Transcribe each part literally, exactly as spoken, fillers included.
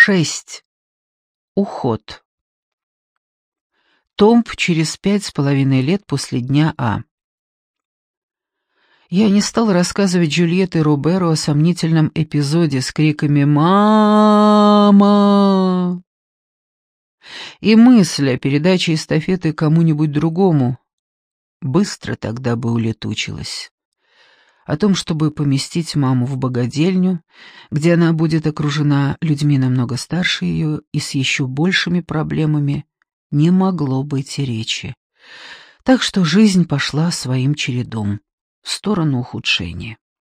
шесть. Уход. Томб через пять с половиной лет после дня А. Я не стал рассказывать Джульетте и Роберу о сомнительном эпизоде с криками «Мама!». И мысль о передаче эстафеты кому-нибудь другому быстро тогда бы улетучилась. О том, чтобы поместить маму в богадельню, где она будет окружена людьми намного старше ее и с еще большими проблемами, не могло быть и речи. Так что жизнь пошла своим чередом, в сторону ухудшения.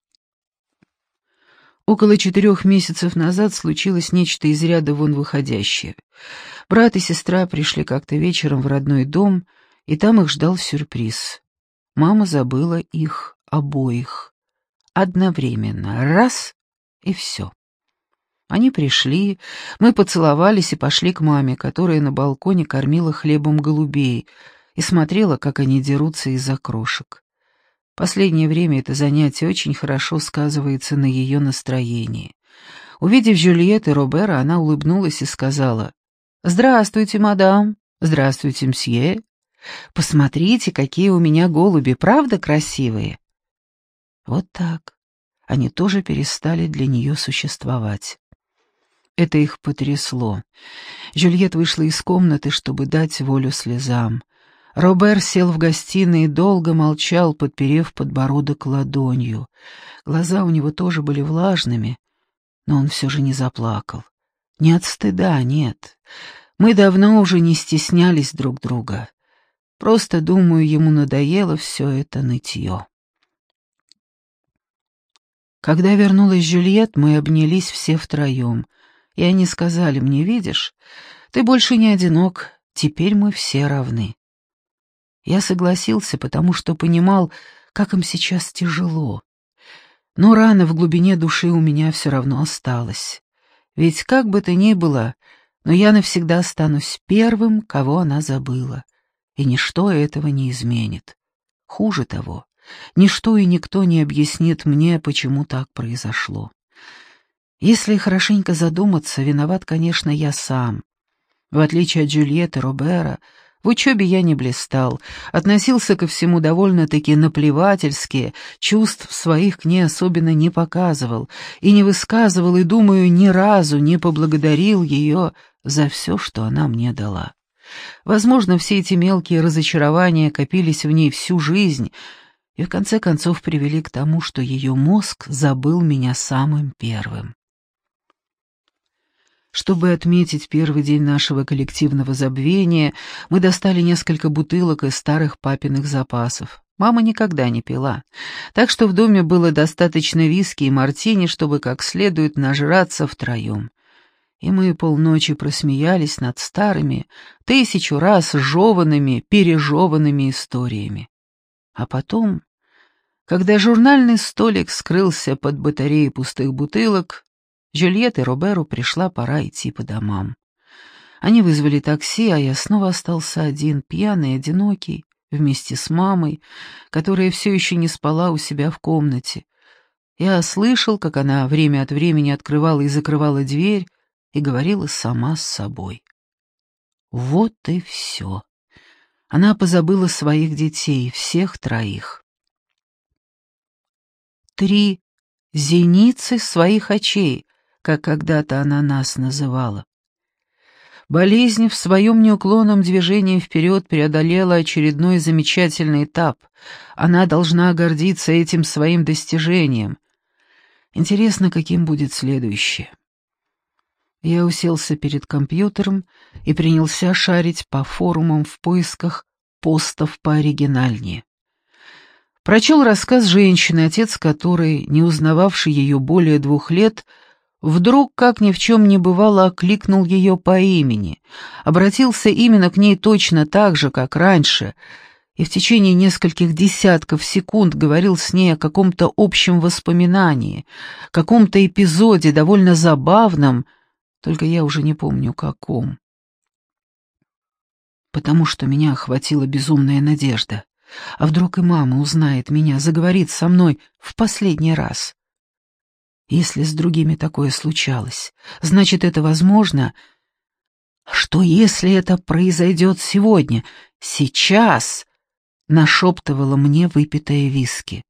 Около четырех месяцев назад случилось нечто из ряда вон выходящее. Брат и сестра пришли как-то вечером в родной дом, и там их ждал сюрприз. Мама забыла их обоих. Одновременно. Раз — и все. Они пришли, мы поцеловались и пошли к маме, которая на балконе кормила хлебом голубей и смотрела, как они дерутся из-за крошек. Последнее время это занятие очень хорошо сказывается на ее настроении. Увидев Джульетту и Робера, она улыбнулась и сказала: «Здравствуйте, мадам! Здравствуйте, мсье! Посмотрите, какие у меня голуби, правда красивые?» Вот так. Они тоже перестали для нее существовать. Это их потрясло. Джульетта вышла из комнаты, чтобы дать волю слезам. Робер сел в гостиной и долго молчал, подперев подбородок ладонью. Глаза у него тоже были влажными, но он все же не заплакал. Не от стыда, нет. Мы давно уже не стеснялись друг друга. Просто, думаю, ему надоело все это нытье. Когда вернулась Джульетта, мы обнялись все втроем, и они сказали мне: «Видишь, ты больше не одинок, теперь мы все равны». Я согласился, потому что понимал, как им сейчас тяжело. Но рана в глубине души у меня все равно осталась. Ведь как бы то ни было, но я навсегда останусь первым, кого она забыла, и ничто этого не изменит. Хуже того, ничто и никто не объяснит мне, почему так произошло. Если хорошенько задуматься, виноват, конечно, я сам. В отличие от Джульетты и Робера, в учебе я не блистал, относился ко всему довольно-таки наплевательски, чувств своих к ней особенно не показывал и не высказывал, и, думаю, ни разу не поблагодарил ее за все, что она мне дала. Возможно, все эти мелкие разочарования копились в ней всю жизнь и в конце концов привели к тому, что ее мозг забыл меня самым первым. Чтобы отметить первый день нашего коллективного забвения, мы достали несколько бутылок из старых папиных запасов. Мама никогда не пила, так что в доме было достаточно виски и мартини, чтобы как следует нажраться втроем. И мы полночи просмеялись над старыми, тысячу раз жеванными, пережеванными историями. А потом, когда журнальный столик скрылся под батареей пустых бутылок, Джульетте и Роберу пришла пора идти по домам. Они вызвали такси, а я снова остался один, пьяный, одинокий, вместе с мамой, которая все еще не спала у себя в комнате. Я слышал, как она время от времени открывала и закрывала дверь и говорила сама с собой. Вот и все. Она позабыла своих детей, всех троих. Три зеницы своих очей, как когда-то она нас называла. Болезнь в своем неуклонном движении вперед преодолела очередной замечательный этап. Она должна гордиться этим своим достижением. Интересно, каким будет следующее. Я уселся перед компьютером и принялся шарить по форумам в поисках постов пооригинальнее. Прочел рассказ женщины, отец которой, не узнававший ее более двух лет, вдруг, как ни в чем не бывало, окликнул ее по имени, обратился именно к ней точно так же, как раньше, и в течение нескольких десятков секунд говорил с ней о каком-то общем воспоминании, каком-то эпизоде довольно забавном, только я уже не помню каком. Потому что меня охватила безумная надежда. А вдруг и мама узнает меня, заговорит со мной в последний раз? Если с другими такое случалось, значит, это возможно. А что, если это произойдет сегодня, сейчас? Нашептывала мне выпитая виски.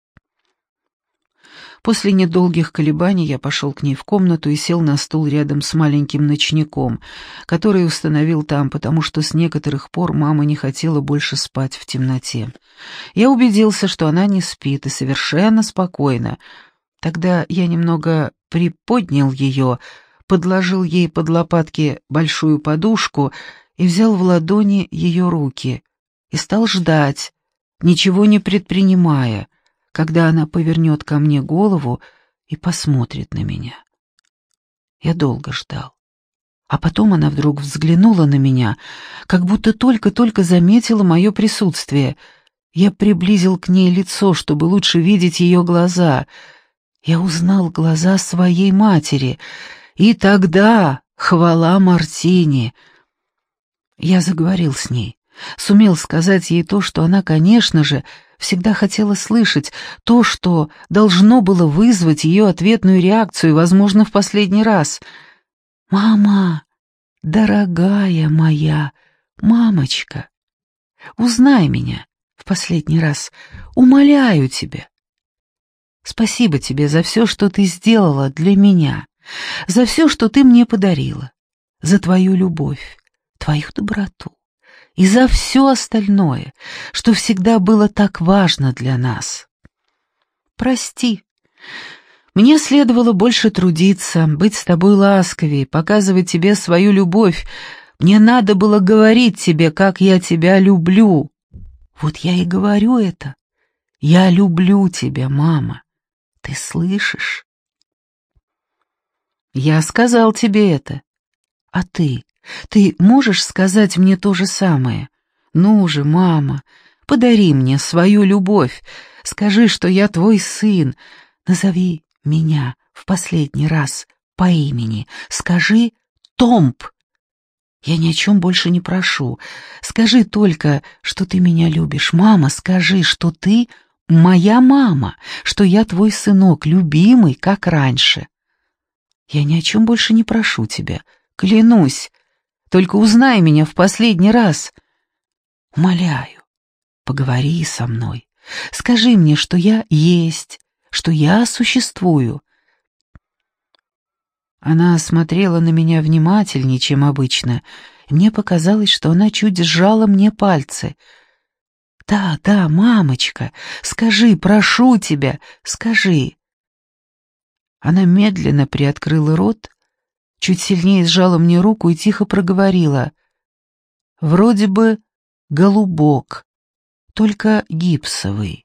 После недолгих колебаний я пошел к ней в комнату и сел на стул рядом с маленьким ночником, который установил там, потому что с некоторых пор мама не хотела больше спать в темноте. Я убедился, что она не спит и совершенно спокойна. Тогда я немного приподнял ее, подложил ей под лопатки большую подушку и взял в ладони ее руки и стал ждать, ничего не предпринимая, когда она повернет ко мне голову и посмотрит на меня. Я долго ждал. А потом она вдруг взглянула на меня, как будто только-только заметила мое присутствие. Я приблизил к ней лицо, чтобы лучше видеть ее глаза. Я узнал глаза своей матери, и тогда, хвала Мартине, я заговорил с ней, сумел сказать ей то, что она, конечно же, всегда хотела слышать, то, что должно было вызвать ее ответную реакцию, возможно, в последний раз. «Мама, дорогая моя, мамочка, узнай меня в последний раз, умоляю тебя. Спасибо тебе за все, что ты сделала для меня, за все, что ты мне подарила, за твою любовь, твою доброту и за все остальное, что всегда было так важно для нас. Прости, мне следовало больше трудиться, быть с тобой ласковее, показывать тебе свою любовь. Мне надо было говорить тебе, как я тебя люблю. Вот я и говорю это. Я люблю тебя, мама. Ты слышишь? Я сказал тебе это. А ты? Ты можешь сказать мне то же самое? Ну же, мама, подари мне свою любовь. Скажи, что я твой сын. Назови меня в последний раз по имени. Скажи Томб. Я ни о чем больше не прошу. Скажи только, что ты меня любишь. Мама, скажи, что ты моя мама, что я твой сынок, любимый, как раньше. Я ни о чем больше не прошу тебя. Клянусь. Только узнай меня в последний раз. Умоляю, поговори со мной. Скажи мне, что я есть, что я существую. Она смотрела на меня внимательнее, чем обычно, и мне показалось, что она чуть сжала мне пальцы. «Да, да, мамочка, скажи, прошу тебя, скажи». Она медленно приоткрыла рот, чуть сильнее сжала мне руку и тихо проговорила. «Вроде бы голубок, только гипсовый».